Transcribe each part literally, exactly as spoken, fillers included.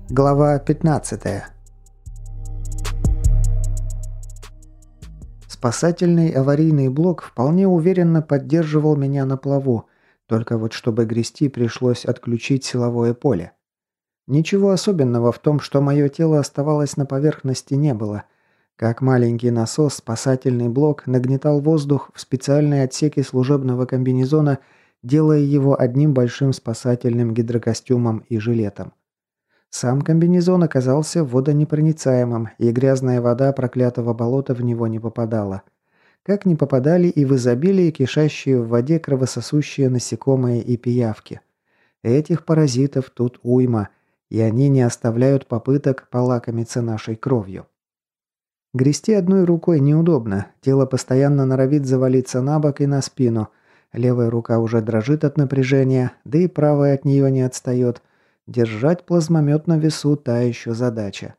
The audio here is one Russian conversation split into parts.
Глава пятнадцатая. Спасательный аварийный блок вполне уверенно поддерживал меня на плаву, только вот чтобы грести, пришлось отключить силовое поле. Ничего особенного в том, что мое тело оставалось на поверхности, не было. Как маленький насос, спасательный блок нагнетал воздух в специальные отсеки служебного комбинезона, делая его одним большим спасательным гидрокостюмом и жилетом. Сам комбинезон оказался водонепроницаемым, и грязная вода проклятого болота в него не попадала. Как не попадали и в изобилии кишащие в воде кровососущие насекомые и пиявки. Этих паразитов тут уйма, и они не оставляют попыток полакомиться нашей кровью. Грести одной рукой неудобно, тело постоянно норовит завалиться на бок и на спину. Левая рука уже дрожит от напряжения, да и правая от нее не отстает. Держать плазмомет на весу – та еще задача.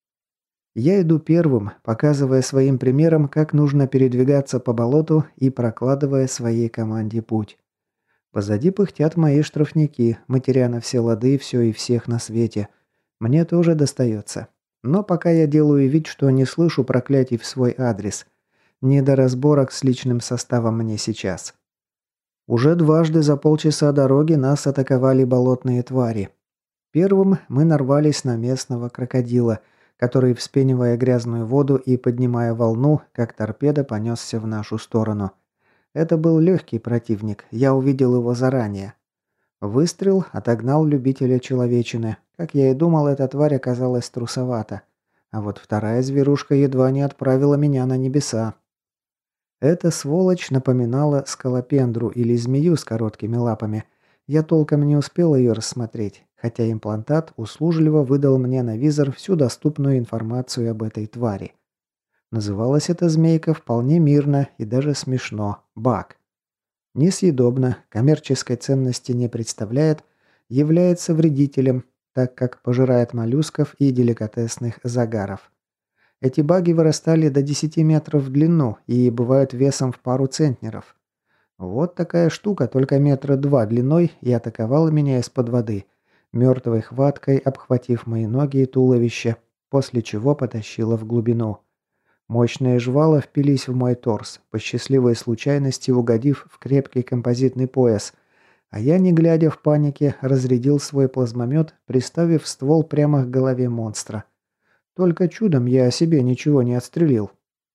Я иду первым, показывая своим примером, как нужно передвигаться по болоту и прокладывая своей команде путь. Позади пыхтят мои штрафники, матеря на все лады все и всех на свете. Мне тоже достается. Но пока я делаю вид, что не слышу проклятий в свой адрес. Не до разборок с личным составом мне сейчас. Уже дважды за полчаса дороги нас атаковали болотные твари. Первым мы нарвались на местного крокодила, который, вспенивая грязную воду и поднимая волну, как торпеда понесся в нашу сторону. Это был легкий противник, я увидел его заранее. Выстрел отогнал любителя человечины. Как я и думал, эта тварь оказалась трусовата. А вот вторая зверушка едва не отправила меня на небеса. Эта сволочь напоминала скалопендру или змею с короткими лапами. Я толком не успел ее рассмотреть, хотя имплантат услужливо выдал мне на визор всю доступную информацию об этой твари. Называлась эта змейка вполне мирно и даже смешно – баг. Несъедобно, коммерческой ценности не представляет, является вредителем, так как пожирает моллюсков и деликатесных загаров. Эти баги вырастали до десяти метров в длину и бывают весом в пару центнеров. Вот такая штука, только метра два длиной, и атаковала меня из-под воды, мертвой хваткой обхватив мои ноги и туловище, после чего потащила в глубину. Мощные жвала впились в мой торс, по счастливой случайности угодив в крепкий композитный пояс, а я, не глядя в панике, разрядил свой плазмомет, приставив ствол прямо к голове монстра. Только чудом я о себе ничего не отстрелил.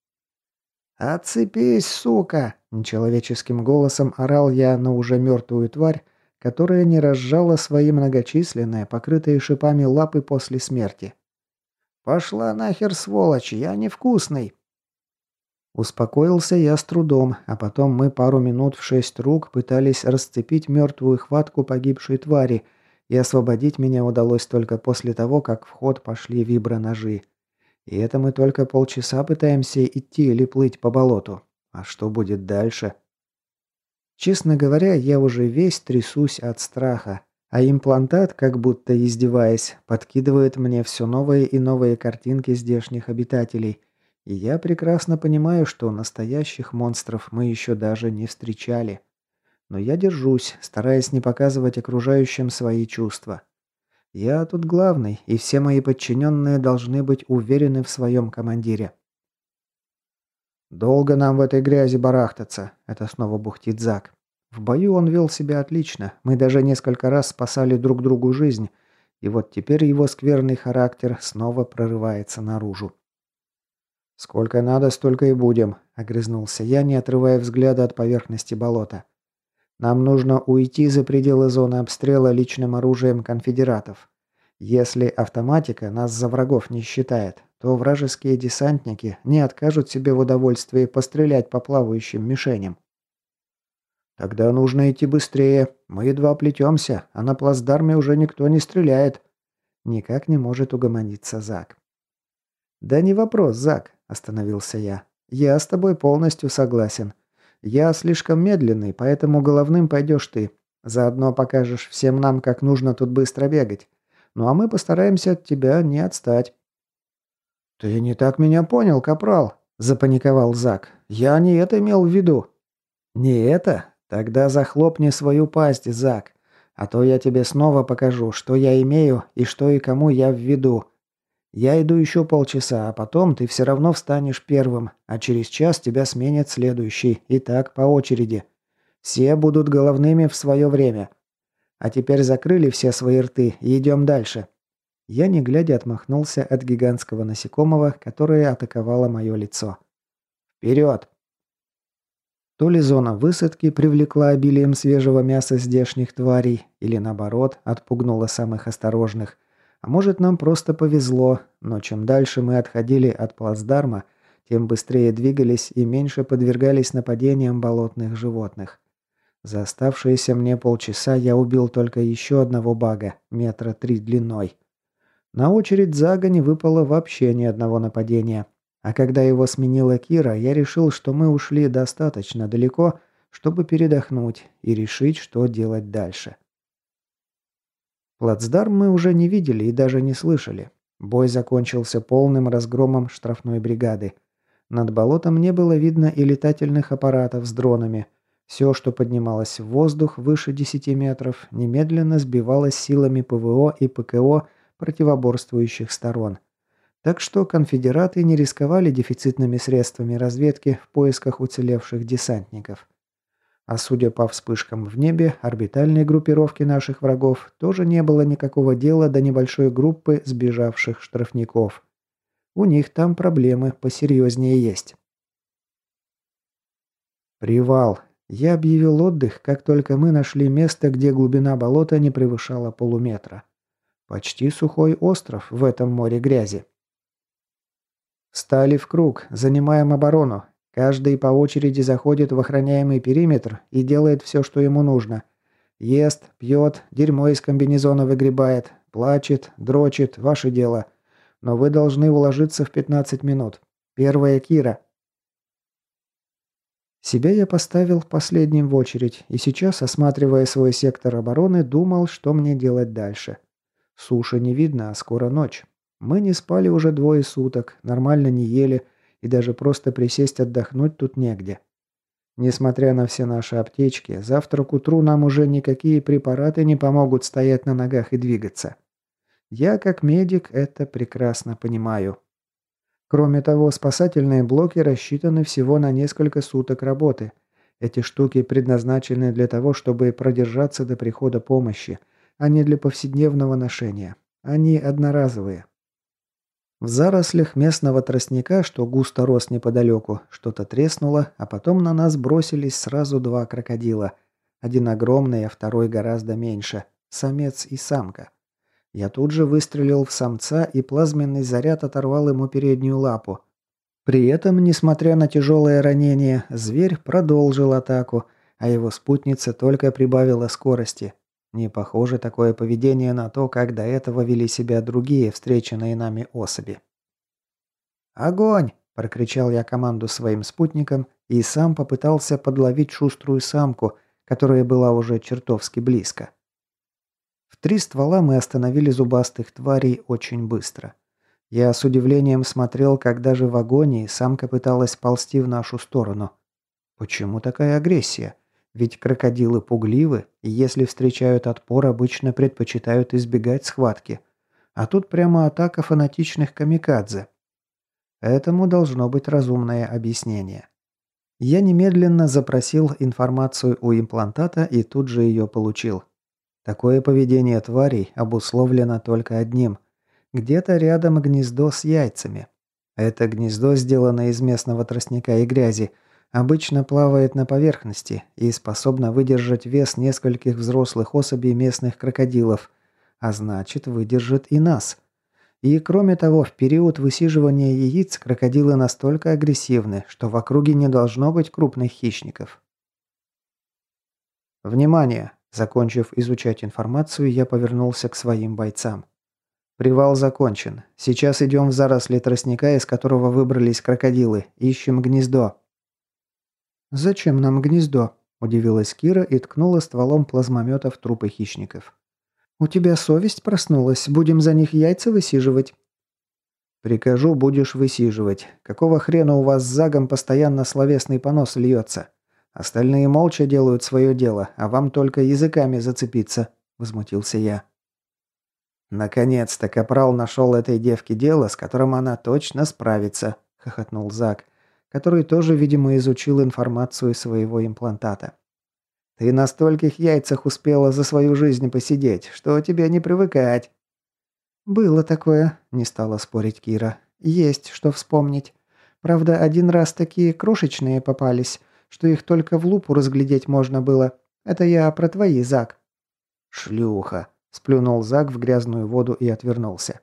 «Отцепись, сука!» – нечеловеческим голосом орал я на уже мертвую тварь, которая не разжала свои многочисленные, покрытые шипами лапы после смерти. «Пошла нахер, сволочь, я невкусный!» Успокоился я с трудом, а потом мы пару минут в шесть рук пытались расцепить мертвую хватку погибшей твари, и освободить меня удалось только после того, как в ход пошли виброножи. И это мы только полчаса пытаемся идти или плыть по болоту. А что будет дальше? Честно говоря, я уже весь трясусь от страха, а имплантат, как будто издеваясь, подкидывает мне все новые и новые картинки здешних обитателей. И я прекрасно понимаю, что настоящих монстров мы еще даже не встречали. Но я держусь, стараясь не показывать окружающим свои чувства. Я тут главный, и все мои подчиненные должны быть уверены в своем командире. «Долго нам в этой грязи барахтаться», — это снова бухтит Зак. В бою он вел себя отлично, мы даже несколько раз спасали друг другу жизнь, и вот теперь его скверный характер снова прорывается наружу. «Сколько надо, столько и будем», — огрызнулся я, не отрывая взгляда от поверхности болота. «Нам нужно уйти за пределы зоны обстрела личным оружием конфедератов. Если автоматика нас за врагов не считает, то вражеские десантники не откажут себе в удовольствии пострелять по плавающим мишеням». «Тогда нужно идти быстрее. Мы едва плетемся, а на плацдарме уже никто не стреляет». Никак не может угомониться Зак. «Да не вопрос, Зак», – остановился я. «Я с тобой полностью согласен. Я слишком медленный, поэтому головным пойдешь ты. Заодно покажешь всем нам, как нужно тут быстро бегать. Ну а мы постараемся от тебя не отстать». «Ты не так меня понял, капрал», – запаниковал Зак. «Я не это имел в виду». «Не это? Тогда захлопни свою пасть, Зак. А то я тебе снова покажу, что я имею и что и кому я введу. Я иду еще полчаса, а потом ты все равно встанешь первым, а через час тебя сменит следующий, и так по очереди. Все будут головными в свое время. А теперь закрыли все свои рты и идем дальше». Я, не глядя, отмахнулся от гигантского насекомого, которое атаковало мое лицо. «Вперед!» То ли зона высадки привлекла обилием свежего мяса здешних тварей, или наоборот, отпугнула самых осторожных. А может, нам просто повезло, но чем дальше мы отходили от плацдарма, тем быстрее двигались и меньше подвергались нападениям болотных животных. За оставшиеся мне полчаса я убил только еще одного бага, метра три длиной. На очередь Зага не выпало вообще ни одного нападения. А когда его сменила Кира, я решил, что мы ушли достаточно далеко, чтобы передохнуть и решить, что делать дальше. Плацдарм мы уже не видели и даже не слышали. Бой закончился полным разгромом штрафной бригады. Над болотом не было видно и летательных аппаратов с дронами. Все, что поднималось в воздух выше десяти метров, немедленно сбивалось силами ПВО и ПКО противоборствующих сторон. Так что конфедераты не рисковали дефицитными средствами разведки в поисках уцелевших десантников. А судя по вспышкам в небе, орбитальной группировки наших врагов тоже не было никакого дела до небольшой группы сбежавших штрафников. У них там проблемы посерьезнее есть. «Привал!» Я объявил отдых, как только мы нашли место, где глубина болота не превышала полуметра. Почти сухой остров в этом море грязи. Встали в круг, занимаем оборону. Каждый по очереди заходит в охраняемый периметр и делает все, что ему нужно. Ест, пьет, дерьмо из комбинезона выгребает, плачет, дрочит, ваше дело. Но вы должны уложиться в пятнадцать минут. Первая Кира. Себя я поставил последним в очередь, и сейчас, осматривая свой сектор обороны, думал, что мне делать дальше. Суши не видно, а скоро ночь. Мы не спали уже двое суток, нормально не ели, и даже просто присесть отдохнуть тут негде. Несмотря на все наши аптечки, завтра к утру нам уже никакие препараты не помогут стоять на ногах и двигаться. Я, как медик, это прекрасно понимаю. Кроме того, спасательные блоки рассчитаны всего на несколько суток работы. Эти штуки предназначены для того, чтобы продержаться до прихода помощи, а не для повседневного ношения. Они одноразовые. В зарослях местного тростника, что густо рос неподалеку, что-то треснуло, а потом на нас бросились сразу два крокодила. Один огромный, а второй гораздо меньше. Самец и самка. Я тут же выстрелил в самца, и плазменный заряд оторвал ему переднюю лапу. При этом, несмотря на тяжелое ранение, зверь продолжил атаку, а его спутница только прибавила скорости. Не похоже такое поведение на то, как до этого вели себя другие встреченные нами особи. «Огонь!» – прокричал я команду своим спутникам и сам попытался подловить шуструю самку, которая была уже чертовски близко. В три ствола мы остановили зубастых тварей очень быстро. Я с удивлением смотрел, как даже в агонии самка пыталась ползти в нашу сторону. Почему такая агрессия? Ведь крокодилы пугливы, и если встречают отпор, обычно предпочитают избегать схватки. А тут прямо атака фанатичных камикадзе. Этому должно быть разумное объяснение. Я немедленно запросил информацию у имплантата и тут же ее получил. Такое поведение тварей обусловлено только одним. Где-то рядом гнездо с яйцами. Это гнездо сделано из местного тростника и грязи, обычно плавает на поверхности и способно выдержать вес нескольких взрослых особей местных крокодилов, а значит, выдержит и нас. И кроме того, в период высиживания яиц крокодилы настолько агрессивны, что в округе не должно быть крупных хищников. Внимание! Закончив изучать информацию, я повернулся к своим бойцам. Привал закончен. Сейчас идем в заросли тростника, из которого выбрались крокодилы. Ищем гнездо. «Зачем нам гнездо?» – удивилась Кира и ткнула стволом плазмомета в трупы хищников. «У тебя совесть проснулась? Будем за них яйца высиживать?» «Прикажу, будешь высиживать. Какого хрена у вас с Загом постоянно словесный понос льется? Остальные молча делают свое дело, а вам только языками зацепиться», – возмутился я. «Наконец-то Капрал нашел этой девке дело, с которым она точно справится», – хохотнул Зак, который тоже, видимо, изучил информацию своего имплантата. «Ты на стольких яйцах успела за свою жизнь посидеть, что тебе не привыкать». «Было такое», – не стала спорить Кира. «Есть что вспомнить. Правда, один раз такие крошечные попались, что их только в лупу разглядеть можно было. Это я про твои, Зак». «Шлюха», – сплюнул Зак в грязную воду и отвернулся.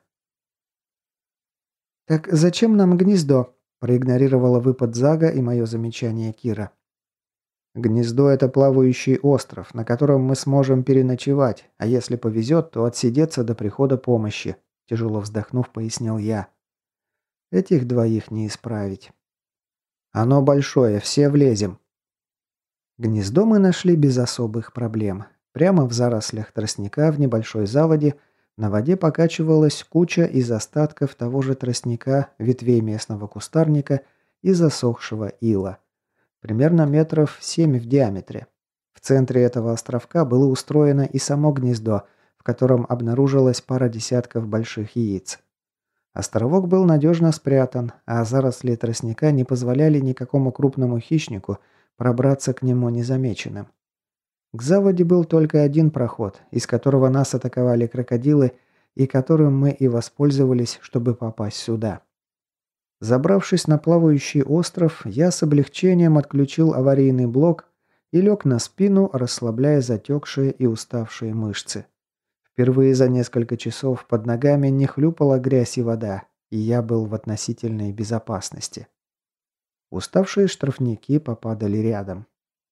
«Так зачем нам гнездо?» – проигнорировала выпад Зага и мое замечание Кира. «Гнездо – это плавающий остров, на котором мы сможем переночевать, а если повезет, то отсидеться до прихода помощи», – тяжело вздохнув, пояснил я. «Этих двоих не исправить». «Оно большое, все влезем». Гнездо мы нашли без особых проблем. Прямо в зарослях тростника в небольшой заводе на воде покачивалась куча из остатков того же тростника, ветвей местного кустарника и засохшего ила. Примерно метров семь в диаметре. В центре этого островка было устроено и само гнездо, в котором обнаружилась пара десятков больших яиц. Островок был надежно спрятан, а заросли тростника не позволяли никакому крупному хищнику пробраться к нему незамеченным. К заводе был только один проход, из которого нас атаковали крокодилы, и которым мы и воспользовались, чтобы попасть сюда. Забравшись на плавающий остров, я с облегчением отключил аварийный блок и лег на спину, расслабляя затекшие и уставшие мышцы. Впервые за несколько часов под ногами не хлюпала грязь и вода, и я был в относительной безопасности. Уставшие штрафники попадали рядом.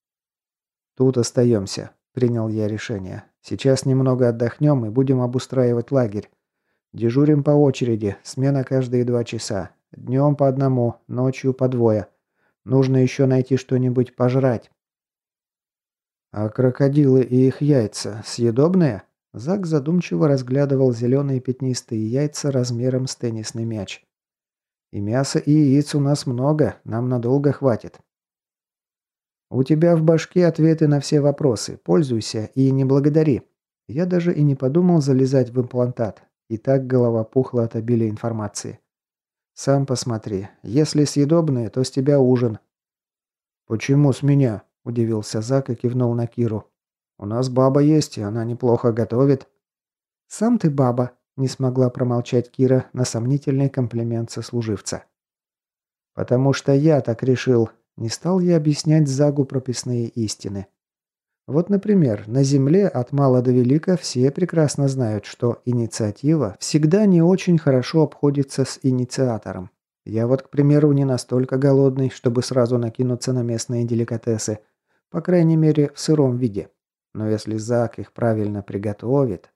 «Тут остаемся», – принял я решение. «Сейчас немного отдохнем и будем обустраивать лагерь. Дежурим по очереди, смена каждые два часа. Днем по одному, ночью по двое. Нужно еще найти что-нибудь пожрать». «А крокодилы и их яйца съедобные?» Зак задумчиво разглядывал зеленые пятнистые яйца размером с теннисный мяч. «И мяса, и яиц у нас много, нам надолго хватит». «У тебя в башке ответы на все вопросы. Пользуйся и не благодари». Я даже и не подумал залезать в имплантат. И так голова пухла от обилия информации. «Сам посмотри. Если съедобные, то с тебя ужин». «Почему с меня?» – удивился Зак и кивнул на Киру. «У нас баба есть, и она неплохо готовит». «Сам ты баба», – не смогла промолчать Кира на сомнительный комплимент сослуживца. «Потому что я так решил», – не стал я объяснять Загу прописные истины. Вот, например, на Земле от мала до велика все прекрасно знают, что инициатива всегда не очень хорошо обходится с инициатором. Я вот, к примеру, не настолько голодный, чтобы сразу накинуться на местные деликатесы, по крайней мере, в сыром виде. Но если Зак их правильно приготовит...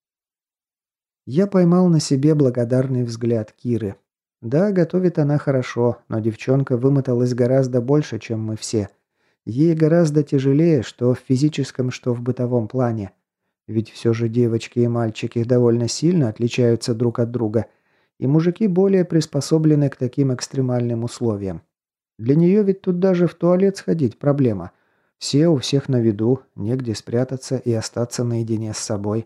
Я поймал на себе благодарный взгляд Киры. Да, готовит она хорошо, но девчонка вымоталась гораздо больше, чем мы все. Ей гораздо тяжелее, что в физическом, что в бытовом плане. Ведь все же девочки и мальчики довольно сильно отличаются друг от друга, и мужики более приспособлены к таким экстремальным условиям. Для нее ведь тут даже в туалет сходить проблема. Все у всех на виду, негде спрятаться и остаться наедине с собой.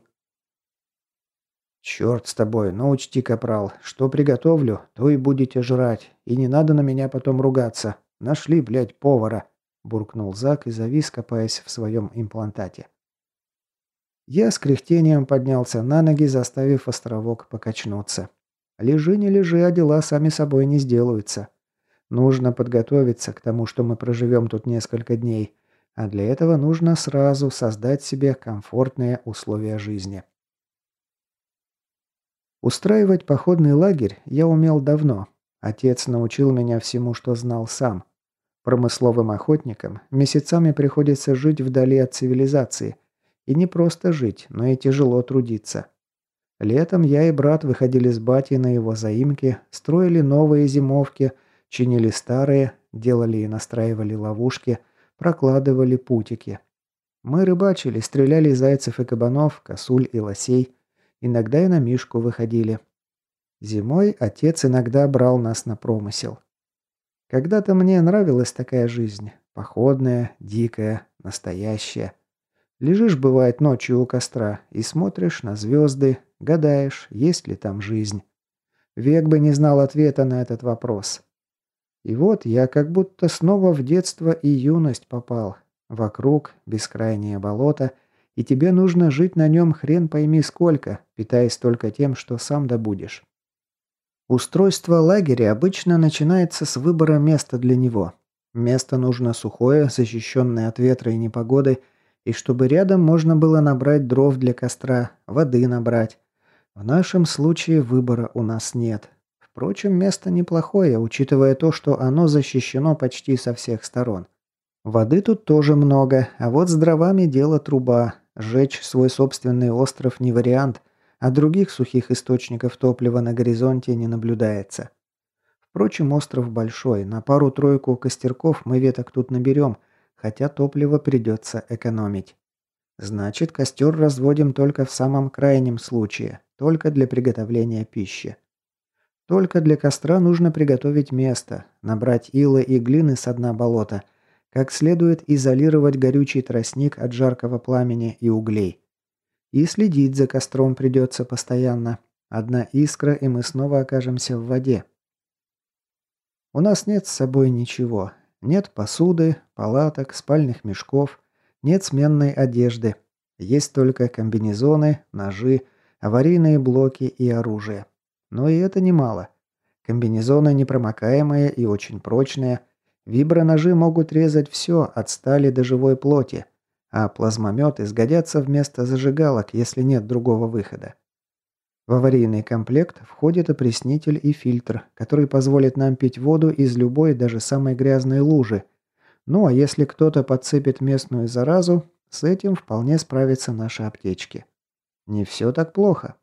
«Черт с тобой, но учти, капрал, что приготовлю, то и будете жрать, и не надо на меня потом ругаться. Нашли, блядь, повара», – буркнул Зак и завис, копаясь в своем имплантате. Я с кряхтением поднялся на ноги, заставив островок покачнуться. Лежи, не лежи, а дела сами собой не сделаются. Нужно подготовиться к тому, что мы проживем тут несколько дней, а для этого нужно сразу создать себе комфортные условия жизни. Устраивать походный лагерь я умел давно. Отец научил меня всему, что знал сам. Промысловым охотникам месяцами приходится жить вдали от цивилизации. И не просто жить, но и тяжело трудиться. Летом я и брат выходили с батей на его заимки, строили новые зимовки, чинили старые, делали и настраивали ловушки, прокладывали путики. Мы рыбачили, стреляли зайцев и кабанов, косуль и лосей. Иногда и на мишку выходили. Зимой отец иногда брал нас на промысел. Когда-то мне нравилась такая жизнь. Походная, дикая, настоящая. Лежишь, бывает, ночью у костра и смотришь на звезды, гадаешь, есть ли там жизнь. Век бы не знал ответа на этот вопрос. И вот я как будто снова в детство и юность попал. Вокруг бескрайнее болото, и тебе нужно жить на нем хрен пойми сколько, питаясь только тем, что сам добудешь. Устройство лагеря обычно начинается с выбора места для него. Место нужно сухое, защищенное от ветра и непогоды, и чтобы рядом можно было набрать дров для костра, воды набрать. В нашем случае выбора у нас нет. Впрочем, место неплохое, учитывая то, что оно защищено почти со всех сторон. Воды тут тоже много, а вот с дровами дело труба. Сжечь свой собственный остров не вариант, а других сухих источников топлива на горизонте не наблюдается. Впрочем, остров большой, на пару-тройку костерков мы веток тут наберем, хотя топливо придется экономить. Значит, костер разводим только в самом крайнем случае, только для приготовления пищи. Только для костра нужно приготовить место, набрать ила и глины с дна болота, как следует изолировать горючий тростник от жаркого пламени и углей. И следить за костром придется постоянно. Одна искра, и мы снова окажемся в воде. У нас нет с собой ничего. Нет посуды, палаток, спальных мешков, нет сменной одежды. Есть только комбинезоны, ножи, аварийные блоки и оружие. Но и это немало. Комбинезоны непромокаемые и очень прочные. Виброножи могут резать все, от стали до живой плоти. А плазмометы сгодятся вместо зажигалок, если нет другого выхода. В аварийный комплект входит опреснитель и фильтр, который позволит нам пить воду из любой, даже самой грязной лужи. Ну а если кто-то подцепит местную заразу, с этим вполне справятся наши аптечки. Не все так плохо.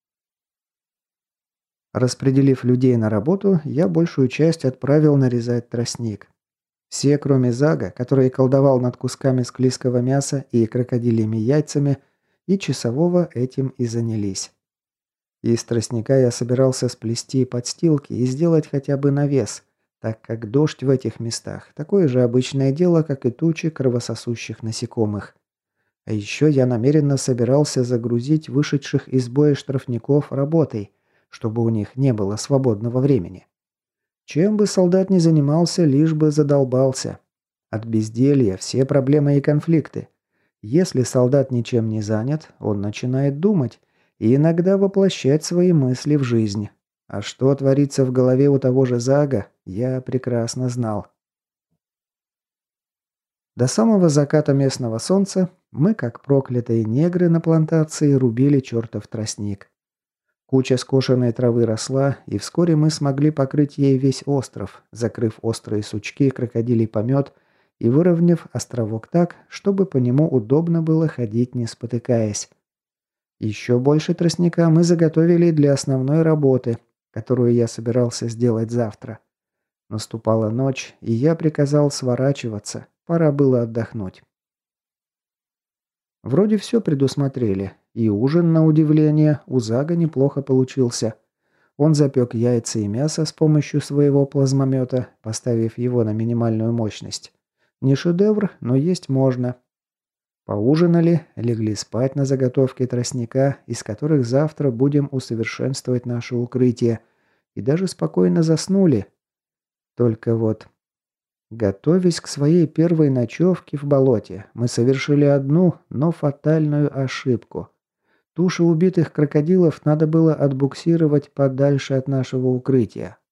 Распределив людей на работу, я большую часть отправил нарезать тростник. Все, кроме Зага, который колдовал над кусками склизкого мяса и крокодильями яйцами, и часового этим и занялись. Из тростника я собирался сплести подстилки и сделать хотя бы навес, так как дождь в этих местах – такое же обычное дело, как и тучи кровососущих насекомых. А еще я намеренно собирался загрузить вышедших из боя штрафников работой, чтобы у них не было свободного времени. Чем бы солдат ни занимался, лишь бы задолбался. От безделья все проблемы и конфликты. Если солдат ничем не занят, он начинает думать и иногда воплощать свои мысли в жизнь. А что творится в голове у того же Зага, я прекрасно знал. До самого заката местного солнца мы, как проклятые негры на плантации, рубили чертов тростник. Куча скошенной травы росла, и вскоре мы смогли покрыть ей весь остров, закрыв острые сучки, крокодилий помет и выровняв островок так, чтобы по нему удобно было ходить, не спотыкаясь. Еще больше тростника мы заготовили для основной работы, которую я собирался сделать завтра. Наступала ночь, и я приказал сворачиваться, пора было отдохнуть. Вроде все предусмотрели, и ужин, на удивление, у Зага неплохо получился. Он запек яйца и мясо с помощью своего плазмомета, поставив его на минимальную мощность. Не шедевр, но есть можно. Поужинали, легли спать на заготовке тростника, из которых завтра будем усовершенствовать наше укрытие, и даже спокойно заснули. Только вот, готовясь к своей первой ночевке в болоте, мы совершили одну, но фатальную ошибку. Туши убитых крокодилов надо было отбуксировать подальше от нашего укрытия.